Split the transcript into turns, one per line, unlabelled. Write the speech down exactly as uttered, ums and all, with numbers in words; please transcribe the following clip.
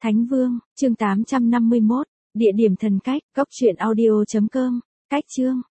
Thánh Vương, chương tám trăm năm mươi mốt, địa điểm thần cách, cốc truyện audio chấm com, cách chương.